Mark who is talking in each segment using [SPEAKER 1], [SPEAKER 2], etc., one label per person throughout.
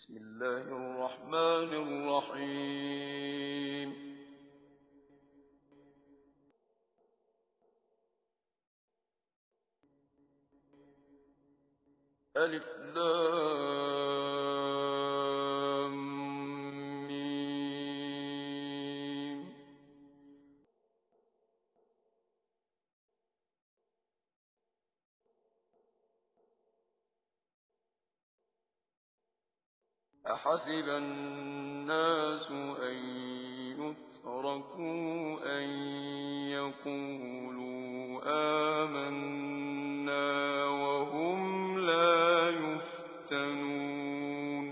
[SPEAKER 1] بسم الله الرحمن الرحيم. ألف لام ميم. أحسب الناس أن يتركوا أن يقولوا آمنا وهم لا يفتنون.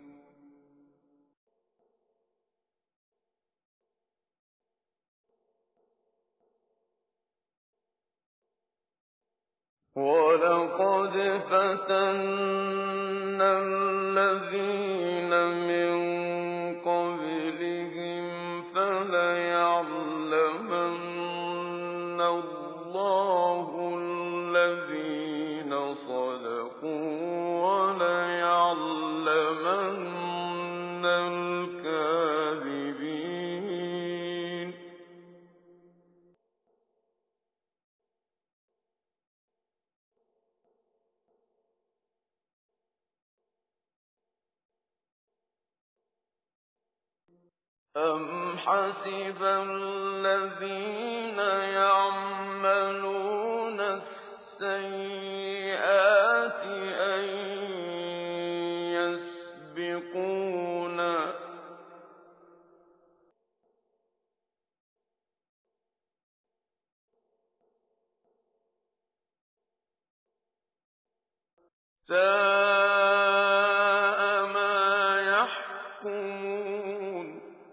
[SPEAKER 1] وَلَقَدْ فَتَنَّا الَّذِينَ مِن قَبْلِهِمْ فَلَيَعْلَمَنَّ اللَّهُ الَّذِينَ صَدَقُوا وَلَيَعْلَمَنَّ الْكَاذِبِينَ. أَمْ حَسِبَ الَّذِينَ يَعْمَلُونَ السَّيِّئَاتِ أَن يَسْبِقُونَا ۚ سَاءَ مَا يَحْكُمُونَ.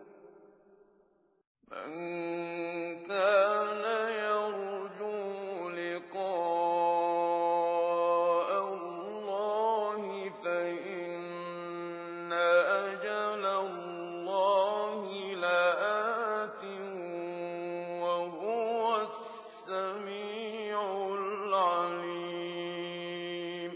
[SPEAKER 1] مَن كَانَ يَرْجُو لِقَاءَ اللَّهِ فَإِنَّ أَجَلَ اللَّهِ لَآتٍ ۖ وَهُوَ السَّمِيعُ الْعَلِيمُ.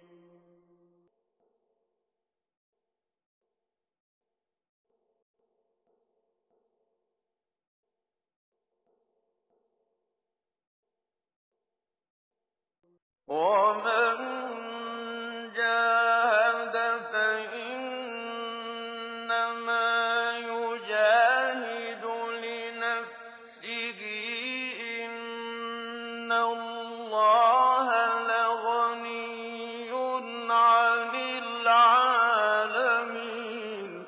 [SPEAKER 1] وَمَن جَاهَدَ فَإِنَّمَا يُجَاهِدُ لِنَفْسِهِ ۚ إِنَّ اللَّهَ لَغَنِيٌّ عَنِ الْعَالَمِينَ.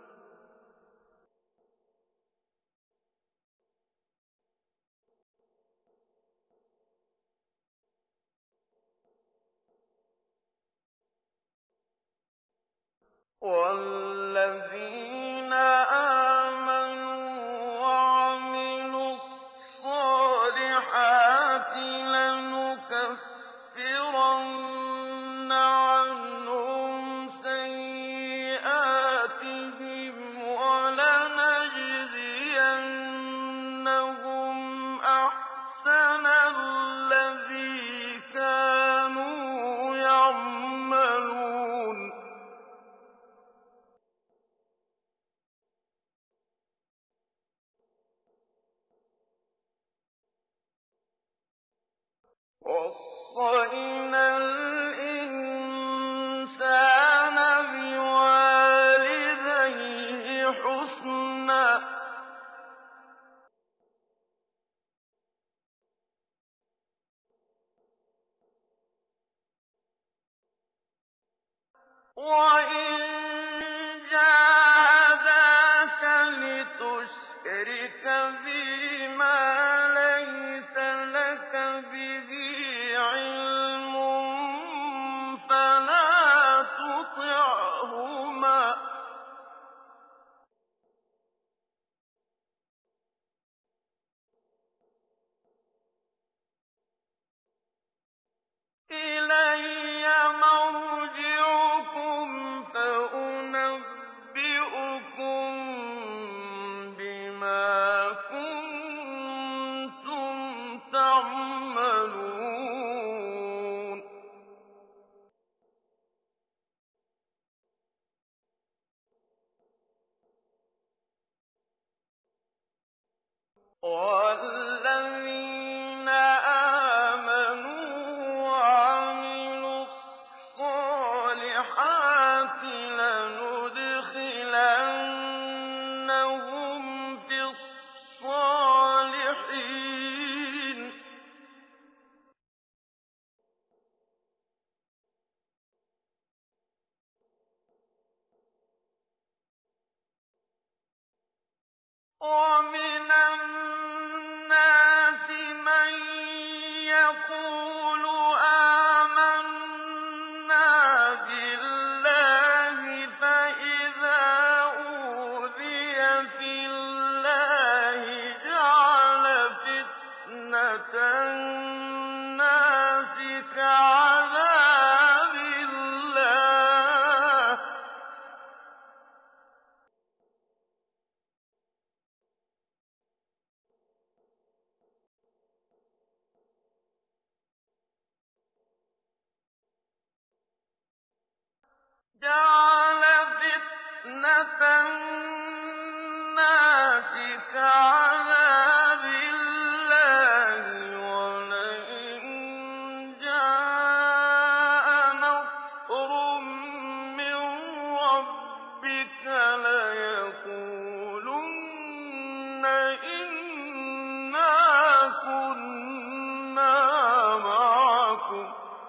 [SPEAKER 1] وَالَّذِينَ آمَنُوا وَعَمِلُوا الصَّالِحَاتِ لَنُكَفِّرَنَّ عَنْهُمْ سَيِّئَاتِهِمْ وَلَنَجْزِيَنَّهُمْ أَحْسَنَ الَّذِي كَانُوا يَعْمَلُونَ. وَوَصَّيْنَا الْإِنسَانَ بِوَالِدَيْهِ حُسْنًا ۖ وَإِن جَاهَدَاكَ لِتُشْرِكَ بِي مَا لَيْسَ لَكَ بِهِ عِلْمٌ فَلَا تُطِعْهُمَا ۖ إِلَيَّ مَرْجِعُكُمْ فَأُنَبِّئُكُم وَالَّذِينَ آمَنُوا وَعَمِلُوا الصَّالِحَاتِ لَنُدْخِلَنَّهُمْ فِي الصَّالِحِينَ وَمِنَ النَّاسِ مَن يَقُولُ آمَنَّا بِاللَّهِ فَإِذَا أُوذِيَ فِي اللَّهِ جَعَلَ فِتْنَةَ النَّاسِ كَعَذَابِ اللَّهِ وَلَئِن جَاءَ نَصْرٌ مِّن رَّبِّكَ لَيَقُولُنَّ إِنَّا كُنَّا مَعَكُمْ ۚ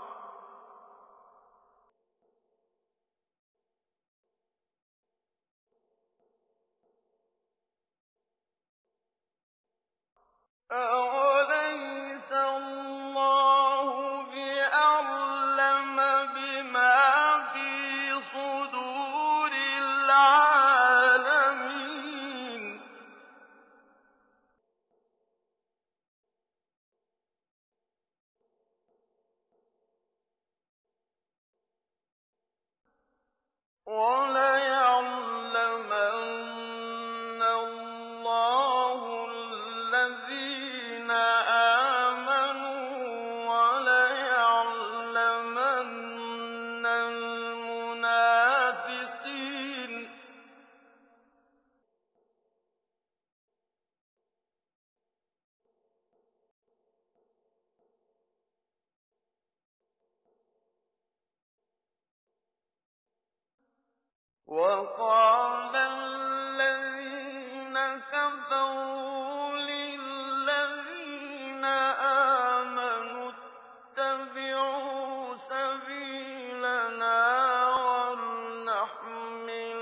[SPEAKER 1] أَوَلَيْسَ اللَّهُ بِأَعْلَمَ بِمَا فِي صُدُورِ الْعَالَمِينَ وَلَيَعْلَمَنَّ اللَّهُ الَّذِينَ آمَنُوا وَلَيَعْلَمَنَّ الْمُنَافِقِينَ وَقَالَ الَّذِينَ كَفَرُوا لِلَّذِينَ آمَنُوا اتَّبِعُوا سَبِيلَنَا وَلْنَحْمِلْ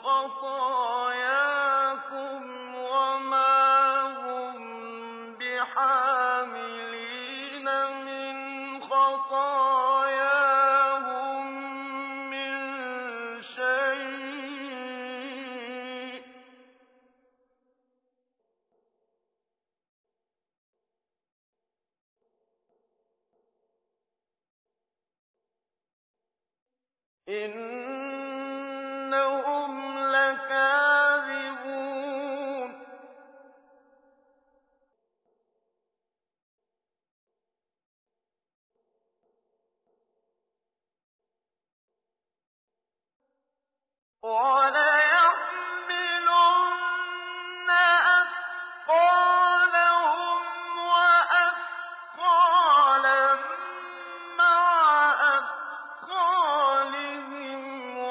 [SPEAKER 1] خَطَايَاكُمْ وَمَا هُم بِحَامِلِينَ مِنْ خَطَايَاهُم مِّن شَيْءٍ ۖ إِنَّهُمْ لَكَاذِبُونَ وَلَيَحْمِلُنَّ أَثْقَالَهُمْ وَأَثْقَالًا مَّعَ أَثْقَالِهِمْ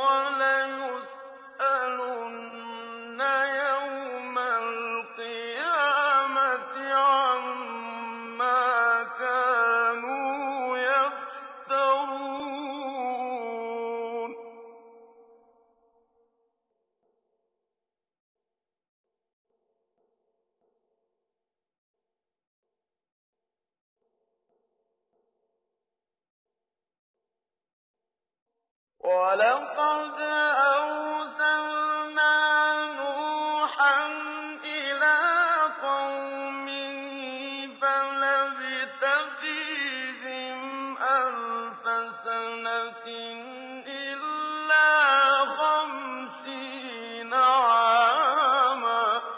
[SPEAKER 1] وَلَيُسْأَلُنَّ يَوْمَ الْقِيَامَةِ عَمَّا كَانُوا يَفْتَرُونَ وَلَقَدْ أَرْسَلْنَا نُوحًا إِلَىٰ قَوْمِهِ فَلَبِثَ فِيهِمْ أَلْفَ سَنَةٍ إِلَّا 50 عَامًا ۚ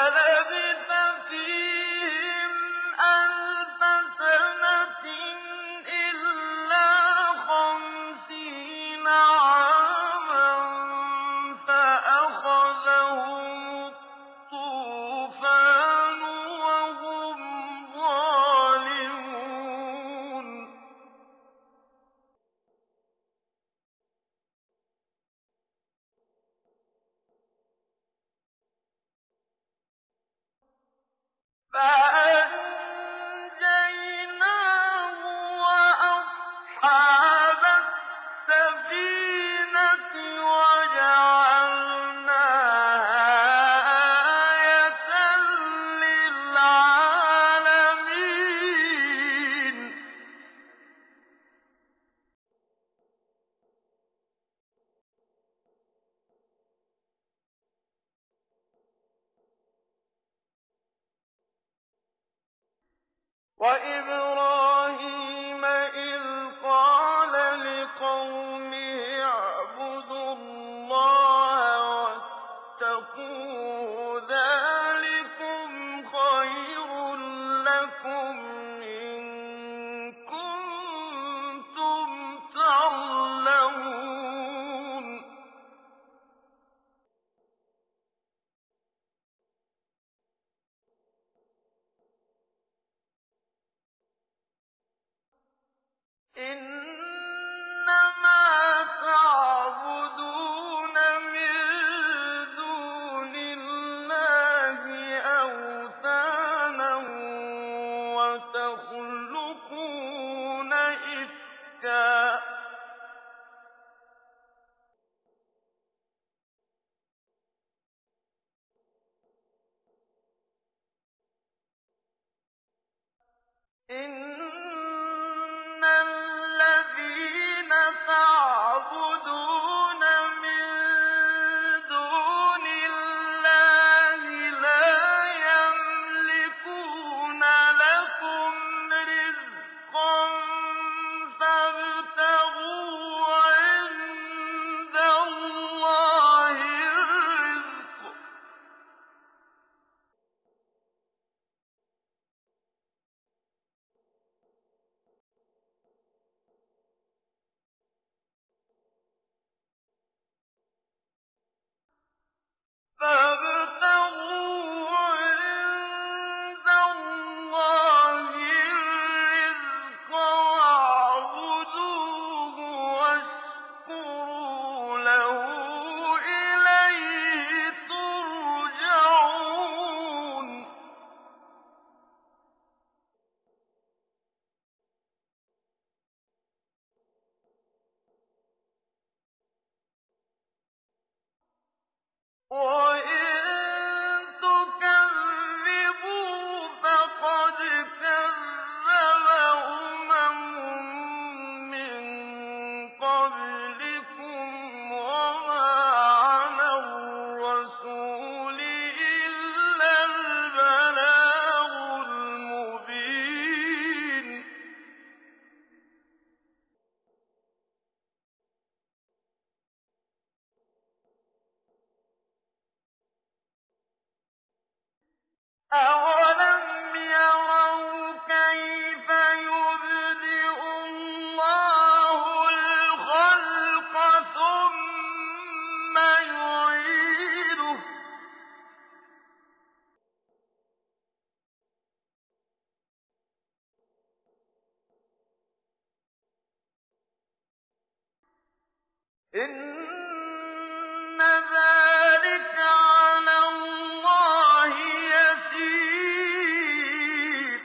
[SPEAKER 1] فَلَبِثَ فِيهِمْ أَلْفَ سَنَةٍ فَأَنجَيْنَاهُ وَأَصْحَابَ السَّفِينَةِ وَجَعَلْنَاهَا آيَةً لِّلْعَالَمِينَ. وَإِبْرَاهِيمَ إِذْ قَالَ لِقَوْمِهِ اعْبُدُوا اللَّهَ وَاتَّقُوهُ ذَٰلِكُمْ خَيْرٌ لَّكُمْ إِن كُنتُمْ تَعْلَمُونَ. إِنَّمَا تَعْبُدُونَ مِن دُونِ اللَّهِ أَوْثَانًا وَتَخْلُقُونَ إِفْكًا ۚ إِنَّ الَّذِينَ تَعْبُدُونَ مِن دُونِ اللَّهِ لَا يَمْلِكُونَ لَكُمْ رِزْقًا فَابْتَغُوا عِندَ اللَّهِ الرِّزْقَ ۚ فَابْتَغُوا عِندَ اللَّهِ الرِّزْقَ وَاعْبُدُوهُ وَاشْكُرُوا لَهُ ۖ إِلَيْهِ تُرْجَعُونَ. وَإِن تُكَذِّبُوا فَقَدْ كَذَّبَ مِن قَبْلِكُمْ ۖ وَمَا عَلَى الرَّسُولِ إِلَّا الْبَلَاغُ الْمُبِينُ. أَوَلَمْ يَرَوْا كَيْفَ يُبْدِئُ اللَّهُ الْخَلْقَ ثُمَّ يُعِيدُهُ ۚ إِنَّ ذَٰلِكَ عَلَى اللَّهِ يَسِيرٌ.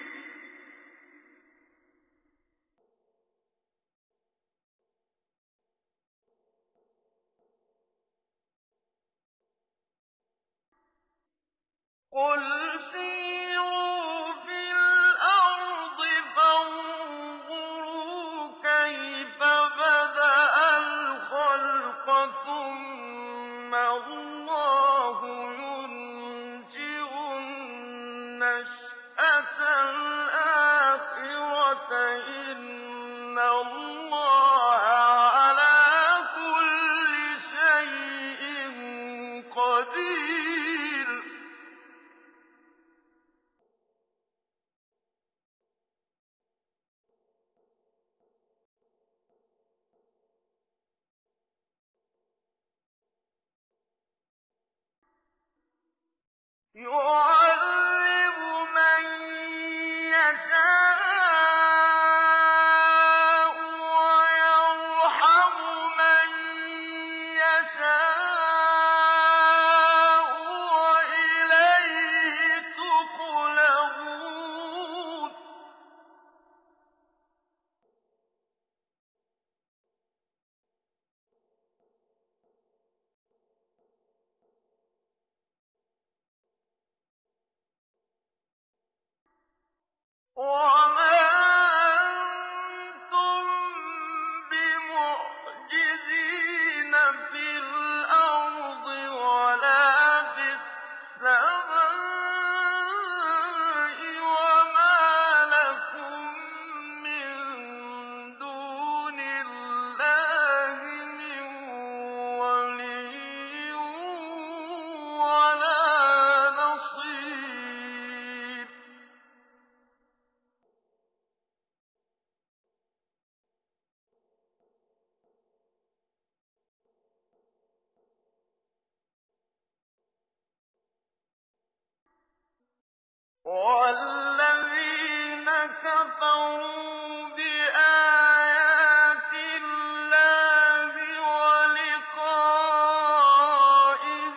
[SPEAKER 1] قُلْ سِيرُوا فِي الْأَرْضِ فَانظُرُوا كَيْفَ بَدَأَ الْخَلْقَ ثُمَّ اللَّهُ يُنشِئُ النَّشْأَةَ الْآخِرَةَ ۚ إِنَّ اللَّهَ عَلَىٰ كُلِّ شَيْءٍ قَدِيرٌ. يُعَذِّبُ مَن يَشَاءُ وَيَرْحَمُ مَن يَشَاءُ ۖ وَإِلَيْهِ تُقْلَبُونَ. وَالَّذِينَ كَفَرُوا بِآيَاتِ اللَّهِ وَلِقَائِهِ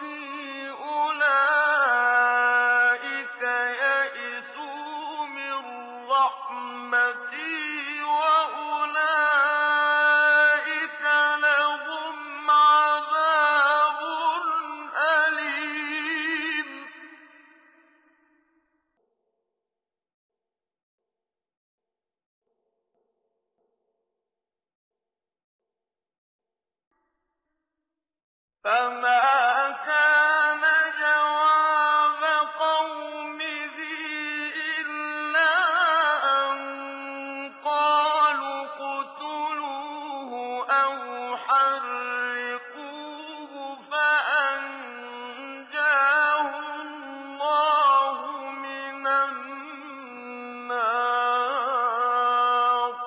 [SPEAKER 1] أُولَٰئِكَ يَئِسُوا مِن رَّحْمَتِي وَأُولَٰئِكَ لَهُمْ عَذَابٌ أَلِيمٌ فَمَا كَانَ جَوَابَ قَوْمِهِ إِلَّا أَن قَالُوا اقْتُلُوهُ أَوْ حَرِّقُوهُ فَأَنجَاهُ اللَّهُ مِنَ النَّارِ ۚ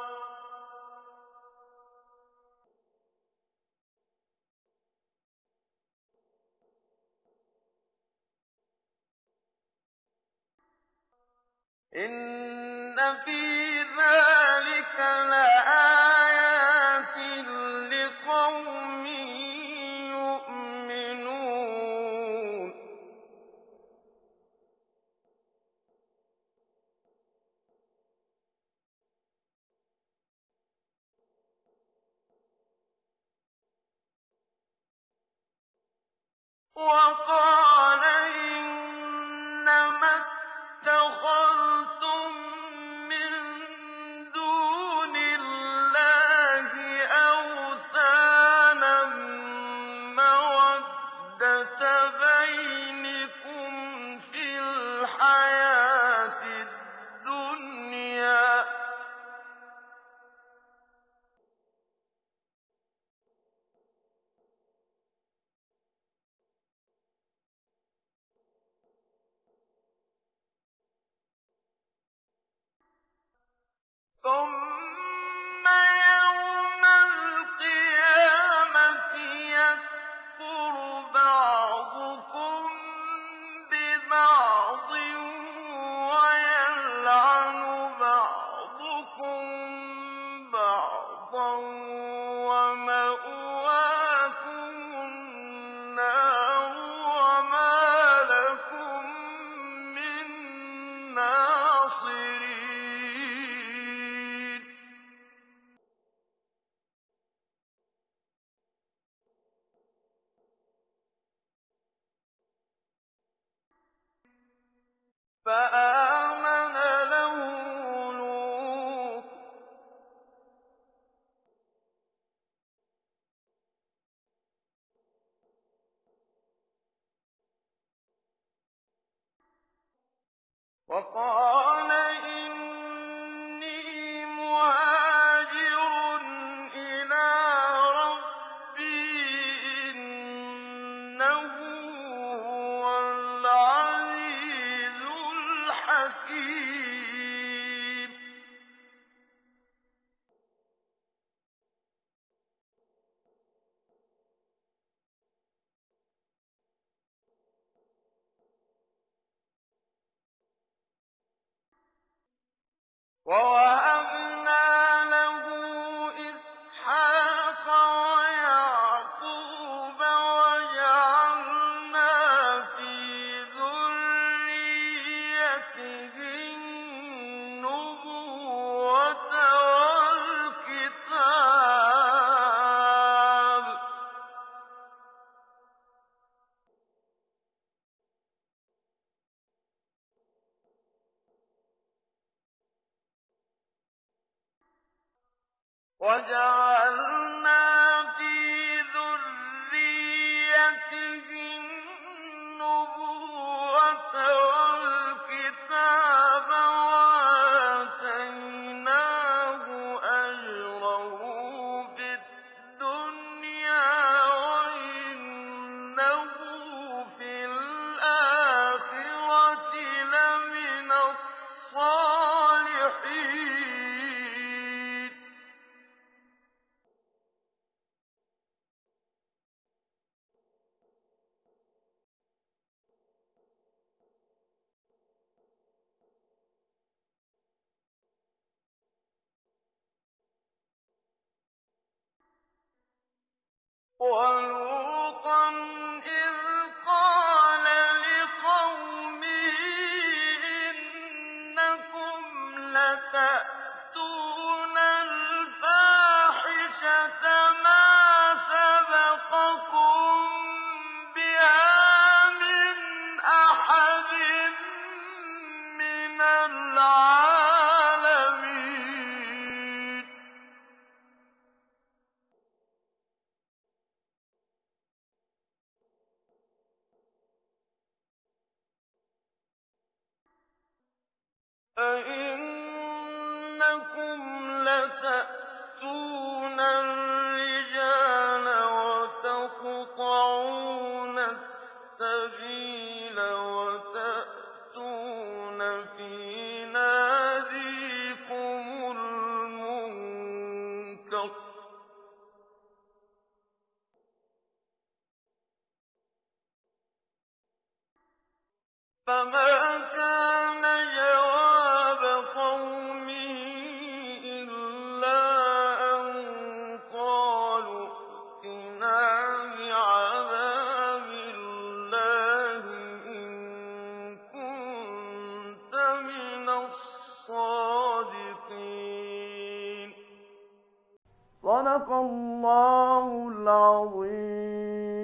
[SPEAKER 1] إِنَّ فِي ذَٰلِكَ لَآيَاتٍ لِّقَوْمٍ يُؤْمِنُونَ وَقَالَ إِنَّمَا اتَّخَذْتُم مِّن دُونِ اللَّهِ أَوْثَانًا مَّوَدَّةَ بَيْنِكُمْ فِي الْحَيَاةِ الدُّنْيَا ۖ ثُمَّ يَوْمَ الْقِيَامَةِ يَكْفُرُ بَعْضُكُم بِبَعْضٍ وَيَلْعَنُ بَعْضُكُم بَعْضًا وَمَأْوَاكُمُ النَّارُ وَمَا لَكُم مِّن نَّاصِرِينَ فَآمَنَ لَهُ لُوطٌ ۘ وَقَالَ إِنِّي مُهَاجِرٌ إِلَىٰ رَبِّي ۖ إِنَّهُ هُوَ الْعَزِيزُ الْحَكِيمُ وَوَهَبْنَا لَهُ إِسْحَاقَ وَيَعْقُوبَ وَجَعَلْنَا فِي ذُرِّيَّتِهِ النُّبُوَّةَ وَالْكِتَابَ ۖ وَجَعَلْنَا فِي ذُرِّيَّتِهِ النُّبُوَّةَ وَالْكِتَابَ وَآتَيْنَاهُ أَجْرَهُ فِي الدُّنْيَا ۖ وَإِنَّهُ فِي الْآخِرَةِ لَمِنَ الصَّالِحِينَ وَلُوطًا إِذْ قَالَ لِقَوْمِهِ إِنَّكُمْ لَتَأْتُونَ الْفَاحِشَةَ مَا سَبَقَكُم بِهَا مِنْ أَحَدٍ مِّنَ الْعَالَمِينَ أَئِنَّكُمْ لَتَأْتُونَ الرِّجَالَ وَتَقْطَعُونَ السَّبِيلَ وَتَأْتُونَ فِي نَادِيكُمُ الْمُنكَرَ ۖ فَمَا كَانَ جَوَابَ قَوْمِهِ إِلَّا أَن قَالُوا ائْتِنَا بِعَذَابِ اللَّهِ إِن كُنتَ مِنَ الصَّادِقِينَ صدق الله العظيم